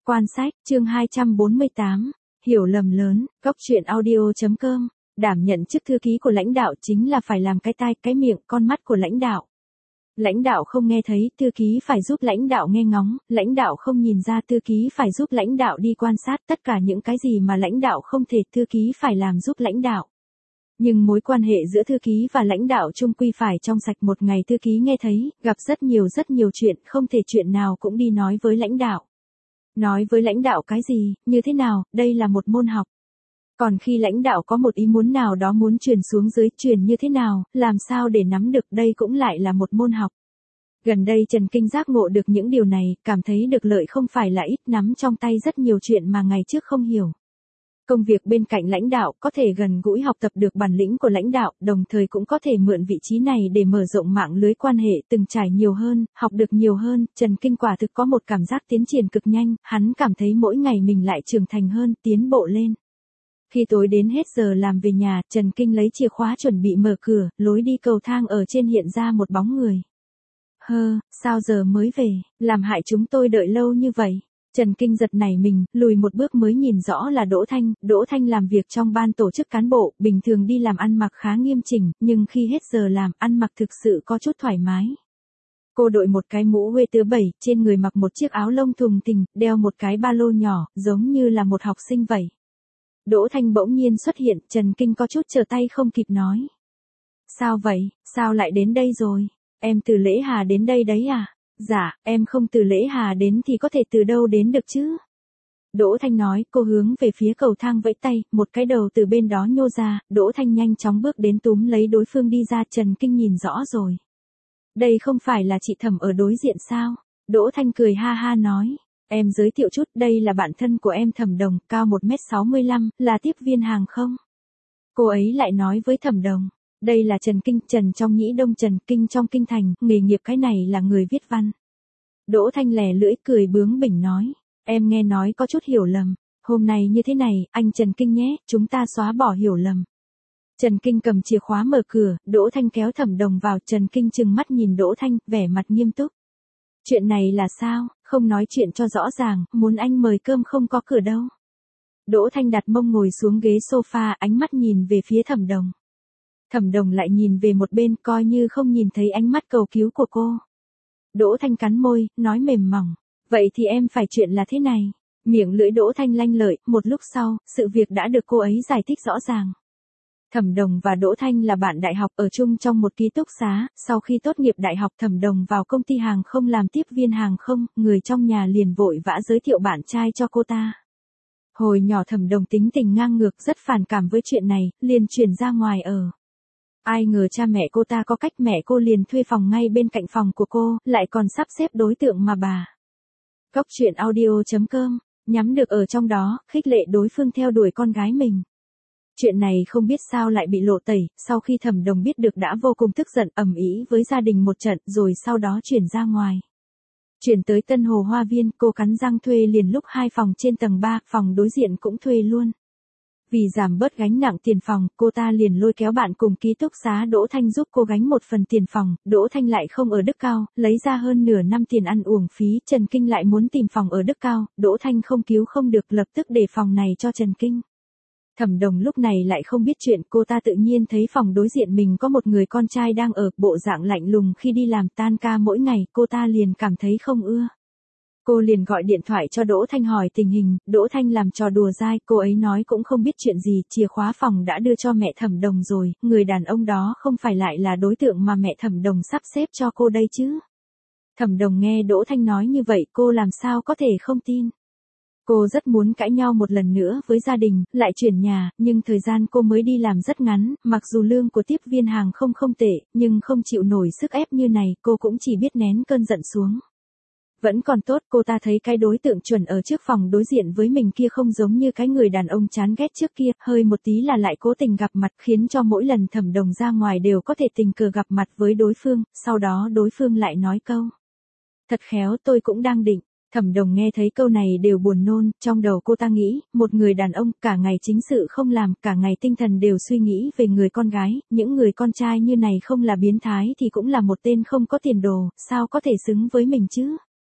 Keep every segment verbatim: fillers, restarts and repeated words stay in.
Quan sách, chương hai trăm bốn mươi tám, hiểu lầm lớn, góc truyện audio.com, đảm nhận chức thư ký của lãnh đạo chính là phải làm cái tai, cái miệng, con mắt của lãnh đạo. Lãnh đạo không nghe thấy, thư ký phải giúp lãnh đạo nghe ngóng, lãnh đạo không nhìn ra, thư ký phải giúp lãnh đạo đi quan sát, tất cả những cái gì mà lãnh đạo không thể, thư ký phải làm giúp lãnh đạo. Nhưng mối quan hệ giữa thư ký và lãnh đạo chung quy phải trong sạch. Một ngày thư ký nghe thấy, gặp rất nhiều rất nhiều chuyện, không thể chuyện nào cũng đi nói với lãnh đạo. Nói với lãnh đạo cái gì, như thế nào, đây là một môn học. Còn khi lãnh đạo có một ý muốn nào đó muốn truyền xuống dưới, truyền như thế nào, làm sao để nắm được, đây cũng lại là một môn học. Gần đây Trần Kinh giác ngộ được những điều này, cảm thấy được lợi không phải là ít, nắm trong tay rất nhiều chuyện mà ngày trước không hiểu. Công việc bên cạnh lãnh đạo có thể gần gũi học tập được bản lĩnh của lãnh đạo, đồng thời cũng có thể mượn vị trí này để mở rộng mạng lưới quan hệ, từng trải nhiều hơn, học được nhiều hơn. Trần Kinh quả thực có một cảm giác tiến triển cực nhanh, hắn cảm thấy mỗi ngày mình lại trưởng thành hơn, tiến bộ lên. Khi tối đến hết giờ làm về nhà, Trần Kinh lấy chìa khóa chuẩn bị mở cửa, lối đi cầu thang ở trên hiện ra một bóng người. Hơ, sao giờ mới về, làm hại chúng tôi đợi lâu như vậy. Trần Kinh giật nảy mình, lùi một bước mới nhìn rõ là Đỗ Thanh. Đỗ Thanh làm việc trong ban tổ chức cán bộ, bình thường đi làm ăn mặc khá nghiêm chỉnh, nhưng khi hết giờ làm, ăn mặc thực sự có chút thoải mái. Cô đội một cái mũ huê tứ bảy, trên người mặc một chiếc áo lông thùng thình, đeo một cái ba lô nhỏ, giống như là một học sinh vậy. Đỗ Thanh bỗng nhiên xuất hiện, Trần Kinh có chút trở tay không kịp nói. Sao vậy, sao lại đến đây rồi? Em từ Lễ Hà đến đây đấy à? Dạ, em không từ Lễ Hà đến thì có thể từ đâu đến được chứ? Đỗ Thanh nói, cô hướng về phía cầu thang vẫy tay, một cái đầu từ bên đó nhô ra, Đỗ Thanh nhanh chóng bước đến túm lấy đối phương đi ra. Trần Kinh nhìn rõ rồi. Đây không phải là chị Thẩm ở đối diện sao? Đỗ Thanh cười ha ha nói. Em giới thiệu chút, đây là bạn thân của em Thẩm Đồng, cao một mét sáu mươi lăm, là tiếp viên hàng không. Cô ấy lại nói với Thẩm Đồng. Đây là Trần Kinh, Trần trong Nhĩ Đông, Trần Kinh trong Kinh Thành, nghề nghiệp cái này là người viết văn. Đỗ Thanh lè lưỡi cười bướng bỉnh nói, em nghe nói có chút hiểu lầm, hôm nay như thế này, anh Trần Kinh nhé, chúng ta xóa bỏ hiểu lầm. Trần Kinh cầm chìa khóa mở cửa, Đỗ Thanh kéo Thẩm Đồng vào, Trần Kinh trừng mắt nhìn Đỗ Thanh, vẻ mặt nghiêm túc. Chuyện này là sao, không nói chuyện cho rõ ràng, muốn anh mời cơm không có cửa đâu. Đỗ Thanh đặt mông ngồi xuống ghế sofa, ánh mắt nhìn về phía Thẩm Đồng. Thẩm Đồng lại nhìn về một bên, coi như không nhìn thấy ánh mắt cầu cứu của cô. Đỗ Thanh cắn môi, nói mềm mỏng, vậy thì em phải chuyện là thế này. Miệng lưỡi Đỗ Thanh lanh lợi, một lúc sau, sự việc đã được cô ấy giải thích rõ ràng. Thẩm Đồng và Đỗ Thanh là bạn đại học, ở chung trong một ký túc xá, sau khi tốt nghiệp đại học Thẩm Đồng vào công ty hàng không làm tiếp viên hàng không, người trong nhà liền vội vã giới thiệu bạn trai cho cô ta. Hồi nhỏ Thẩm Đồng tính tình ngang ngược, rất phản cảm với chuyện này, liền chuyển ra ngoài ở. Ai ngờ cha mẹ cô ta có cách, mẹ cô liền thuê phòng ngay bên cạnh phòng của cô, lại còn sắp xếp đối tượng mà bà. Góc truyện audio.com, nhắm được ở trong đó, khích lệ đối phương theo đuổi con gái mình. Chuyện này không biết sao lại bị lộ tẩy, sau khi Thẩm Đồng biết được đã vô cùng tức giận, ầm ĩ với gia đình một trận, rồi sau đó chuyển ra ngoài. Chuyển tới Tân Hồ Hoa Viên, cô cắn răng thuê liền lúc hai phòng trên tầng ba, phòng đối diện cũng thuê luôn. Vì giảm bớt gánh nặng tiền phòng, cô ta liền lôi kéo bạn cùng ký túc xá Đỗ Thanh giúp cô gánh một phần tiền phòng. Đỗ Thanh lại không ở Đức Cao, lấy ra hơn nửa năm tiền ăn uổng phí. Trần Kinh lại muốn tìm phòng ở Đức Cao, Đỗ Thanh không cứu không được, lập tức để phòng này cho Trần Kinh. Thẩm Đồng lúc này lại không biết chuyện, cô ta tự nhiên thấy phòng đối diện mình có một người con trai đang ở, bộ dạng lạnh lùng khi đi làm, tan ca mỗi ngày, cô ta liền cảm thấy không ưa. Cô liền gọi điện thoại cho Đỗ Thanh hỏi tình hình, Đỗ Thanh làm trò đùa dai, cô ấy nói cũng không biết chuyện gì, chìa khóa phòng đã đưa cho mẹ Thẩm Đồng rồi, người đàn ông đó không phải lại là đối tượng mà mẹ Thẩm Đồng sắp xếp cho cô đây chứ. Thẩm Đồng nghe Đỗ Thanh nói như vậy, cô làm sao có thể không tin. Cô rất muốn cãi nhau một lần nữa với gia đình, lại chuyển nhà, nhưng thời gian cô mới đi làm rất ngắn, mặc dù lương của tiếp viên hàng không không tệ, nhưng không chịu nổi sức ép như này, cô cũng chỉ biết nén cơn giận xuống. Vẫn còn tốt, cô ta thấy cái đối tượng chuẩn ở trước phòng đối diện với mình kia không giống như cái người đàn ông chán ghét trước kia, hơi một tí là lại cố tình gặp mặt, khiến cho mỗi lần Thẩm Đồng ra ngoài đều có thể tình cờ gặp mặt với đối phương, sau đó đối phương lại nói câu. Thật khéo, tôi cũng đang định. Thẩm Đồng nghe thấy câu này đều buồn nôn, trong đầu cô ta nghĩ, một người đàn ông, cả ngày chính sự không làm, cả ngày tinh thần đều suy nghĩ về người con gái, những người con trai như này không là biến thái thì cũng là một tên không có tiền đồ, sao có thể xứng với mình chứ?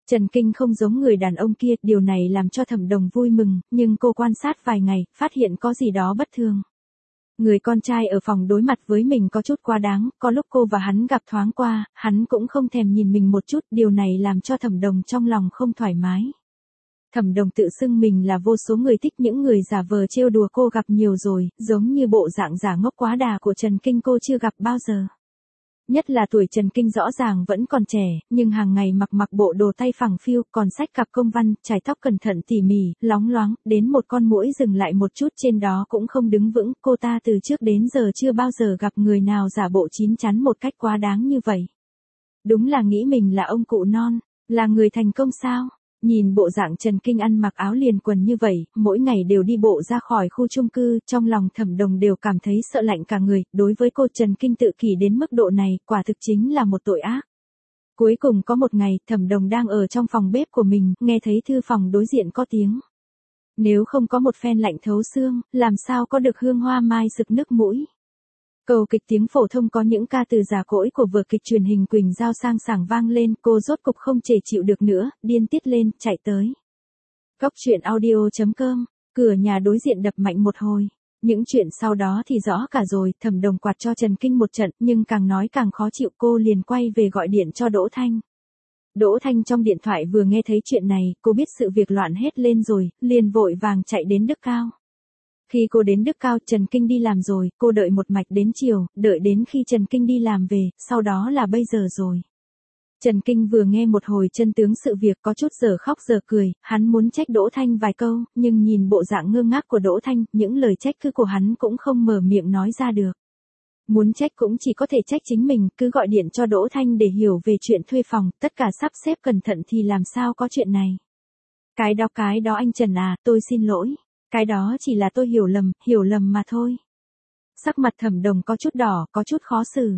Trần Kinh không giống người đàn ông kia, điều này làm cho Thẩm Đồng vui mừng, nhưng cô quan sát vài ngày, phát hiện có gì đó bất thường. Người con trai ở phòng đối mặt với mình có chút quá đáng, có lúc cô và hắn gặp thoáng qua, hắn cũng không thèm nhìn mình một chút, điều này làm cho Thẩm Đồng trong lòng không thoải mái. Thẩm Đồng tự xưng mình là vô số người thích những người giả vờ trêu đùa cô gặp nhiều rồi, giống như bộ dạng giả ngốc quá đà của Trần Kinh cô chưa gặp bao giờ. Nhất là tuổi Trần Kinh rõ ràng vẫn còn trẻ, nhưng hàng ngày mặc mặc bộ đồ tay phẳng phiu, còn xách cặp công văn, chải tóc cẩn thận tỉ mỉ, lóng loáng, đến một con muỗi dừng lại một chút trên đó cũng không đứng vững, cô ta từ trước đến giờ chưa bao giờ gặp người nào giả bộ chín chắn một cách quá đáng như vậy. Đúng là nghĩ mình là ông cụ non, là người thành công sao? Nhìn bộ dạng Trần Kinh ăn mặc áo liền quần như vậy, mỗi ngày đều đi bộ ra khỏi khu chung cư, trong lòng Thẩm Đồng đều cảm thấy sợ lạnh cả người, đối với cô Trần Kinh tự kỷ đến mức độ này, quả thực chính là một tội ác. Cuối cùng có một ngày, Thẩm Đồng đang ở trong phòng bếp của mình, nghe thấy thư phòng đối diện có tiếng. Nếu không có một phen lạnh thấu xương, làm sao có được hương hoa mai sực nước mũi. Cầu kịch tiếng phổ thông có những ca từ giả cỗi của vở kịch truyền hình Quỳnh Giao sang sảng vang lên, cô rốt cục không thể chịu được nữa, điên tiết lên, chạy tới. Góc truyện audio chấm com, cửa nhà đối diện đập mạnh một hồi. Những chuyện sau đó thì rõ cả rồi, Thẩm Đồng quạt cho Trần Kinh một trận, nhưng càng nói càng khó chịu, cô liền quay về gọi điện cho Đỗ Thanh. Đỗ Thanh trong điện thoại vừa nghe thấy chuyện này, cô biết sự việc loạn hết lên rồi, liền vội vàng chạy đến Đức Cao. Khi cô đến Đức Cao, Trần Kinh đi làm rồi, cô đợi một mạch đến chiều, đợi đến khi Trần Kinh đi làm về, sau đó là bây giờ rồi. Trần Kinh vừa nghe một hồi chân tướng sự việc có chút giờ khóc giờ cười, hắn muốn trách Đỗ Thanh vài câu, nhưng nhìn bộ dạng ngơ ngác của Đỗ Thanh, những lời trách cứ của hắn cũng không mở miệng nói ra được. Muốn trách cũng chỉ có thể trách chính mình, cứ gọi điện cho Đỗ Thanh để hiểu về chuyện thuê phòng, tất cả sắp xếp cẩn thận thì làm sao có chuyện này. Cái đó cái đó anh Trần à, tôi xin lỗi. Cái đó chỉ là tôi hiểu lầm, hiểu lầm mà thôi. Sắc mặt Thẩm Đồng có chút đỏ, có chút khó xử.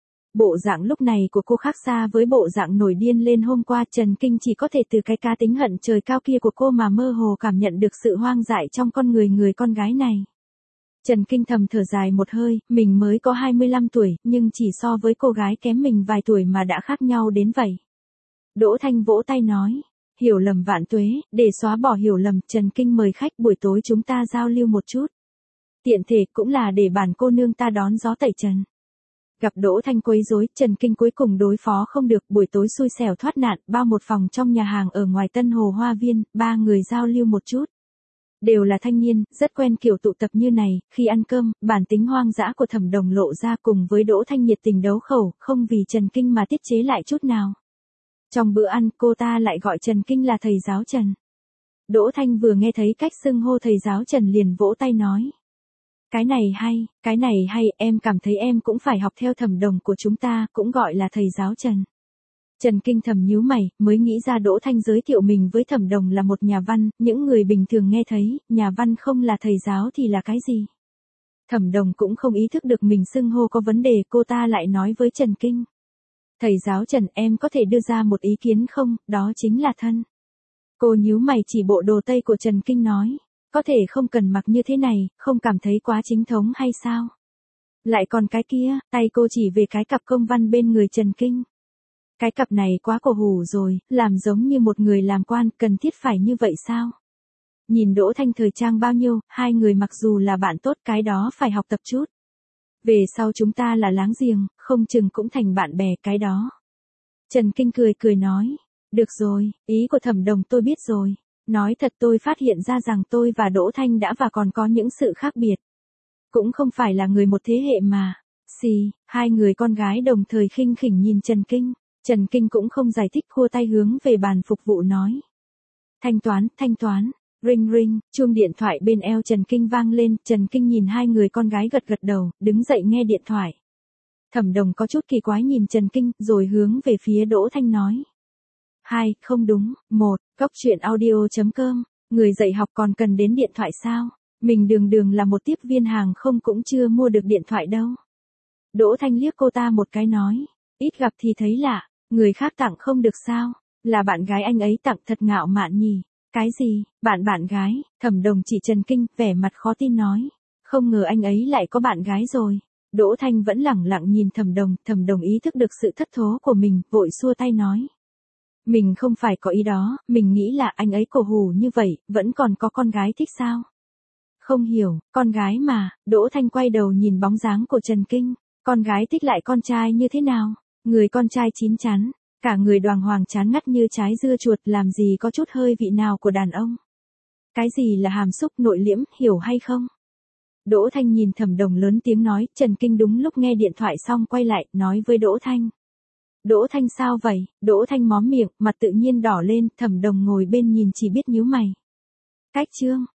Bộ dạng lúc này của cô khác xa với bộ dạng nổi điên lên hôm qua, Trần Kinh chỉ có thể từ cái cá tính hận trời cao kia của cô mà mơ hồ cảm nhận được sự hoang dại trong con người người con gái này. Trần Kinh thầm thở dài một hơi, mình mới có hai mươi lăm tuổi, nhưng chỉ so với cô gái kém mình vài tuổi mà đã khác nhau đến vậy. Đỗ Thanh vỗ tay nói. Hiểu lầm vạn tuế, để xóa bỏ hiểu lầm, Trần Kinh mời khách buổi tối chúng ta giao lưu một chút. Tiện thể cũng là để bản cô nương ta đón gió tẩy trần. Gặp Đỗ Thanh quấy rối, Trần Kinh cuối cùng đối phó không được, buổi tối xui xẻo thoát nạn, bao một phòng trong nhà hàng ở ngoài Tân Hồ Hoa Viên, ba người giao lưu một chút. Đều là thanh niên, rất quen kiểu tụ tập như này, khi ăn cơm, bản tính hoang dã của Thẩm Đồng lộ ra cùng với Đỗ Thanh nhiệt tình đấu khẩu, không vì Trần Kinh mà tiết chế lại chút nào. Trong bữa ăn, cô ta lại gọi Trần Kinh là thầy giáo Trần. Đỗ Thanh vừa nghe thấy cách xưng hô thầy giáo Trần liền vỗ tay nói. Cái này hay, cái này hay, em cảm thấy em cũng phải học theo Thẩm Đồng của chúng ta, cũng gọi là thầy giáo Trần. Trần Kinh thầm nhíu mày, mới nghĩ ra Đỗ Thanh giới thiệu mình với Thẩm Đồng là một nhà văn, những người bình thường nghe thấy, nhà văn không là thầy giáo thì là cái gì? Thẩm Đồng cũng không ý thức được mình xưng hô có vấn đề, cô ta lại nói với Trần Kinh. Thầy giáo Trần, em có thể đưa ra một ý kiến không, đó chính là thân. Cô nhíu mày chỉ bộ đồ tây của Trần Kinh nói, có thể không cần mặc như thế này, không cảm thấy quá chính thống hay sao? Lại còn cái kia, tay cô chỉ về cái cặp công văn bên người Trần Kinh. Cái cặp này quá cổ hủ rồi, làm giống như một người làm quan, cần thiết phải như vậy sao? Nhìn Đỗ Thanh thời trang bao nhiêu, hai người mặc dù là bạn tốt cái đó phải học tập chút. Về sau chúng ta là láng giềng, không chừng cũng thành bạn bè cái đó. Trần Kinh cười cười nói, được rồi, ý của Thẩm Đồng tôi biết rồi. Nói thật tôi phát hiện ra rằng tôi và Đỗ Thanh đã và còn có những sự khác biệt. Cũng không phải là người một thế hệ mà. Xì, hai người con gái đồng thời khinh khỉnh nhìn Trần Kinh. Trần Kinh cũng không giải thích, khua tay hướng về bàn phục vụ nói. Thanh toán, thanh toán. Ring ring, chuông điện thoại bên eo Trần Kinh vang lên, Trần Kinh nhìn hai người con gái gật gật đầu, đứng dậy nghe điện thoại. Thẩm Đồng có chút kỳ quái nhìn Trần Kinh, rồi hướng về phía Đỗ Thanh nói. Hai, không đúng, một, góc truyện audio chấm com, người dạy học còn cần đến điện thoại sao? Mình đường đường là một tiếp viên hàng không cũng chưa mua được điện thoại đâu. Đỗ Thanh liếc cô ta một cái nói, ít gặp thì thấy lạ, người khác tặng không được sao? Là bạn gái anh ấy tặng thật ngạo mạn nhỉ? Cái gì, bạn bạn gái? Thẩm Đồng chỉ Trần Kinh, vẻ mặt khó tin nói. Không ngờ anh ấy lại có bạn gái rồi. Đỗ Thanh vẫn lẳng lặng nhìn Thẩm Đồng, Thẩm Đồng ý thức được sự thất thố của mình, vội xua tay nói. Mình không phải có ý đó, mình nghĩ là anh ấy cổ hủ như vậy, vẫn còn có con gái thích sao? Không hiểu, con gái mà, Đỗ Thanh quay đầu nhìn bóng dáng của Trần Kinh, con gái thích lại con trai như thế nào? Người con trai chín chắn, cả người đoàng hoàng chán ngắt như trái dưa chuột làm gì có chút hơi vị nào của đàn ông. Cái gì là hàm xúc nội liễm, hiểu hay không? Đỗ Thanh nhìn Thẩm Đồng lớn tiếng nói, Trần Kinh đúng lúc nghe điện thoại xong quay lại, nói với Đỗ Thanh. Đỗ Thanh sao vậy? Đỗ Thanh móm miệng, mặt tự nhiên đỏ lên, Thẩm Đồng ngồi bên nhìn chỉ biết nhíu mày. Cách chương.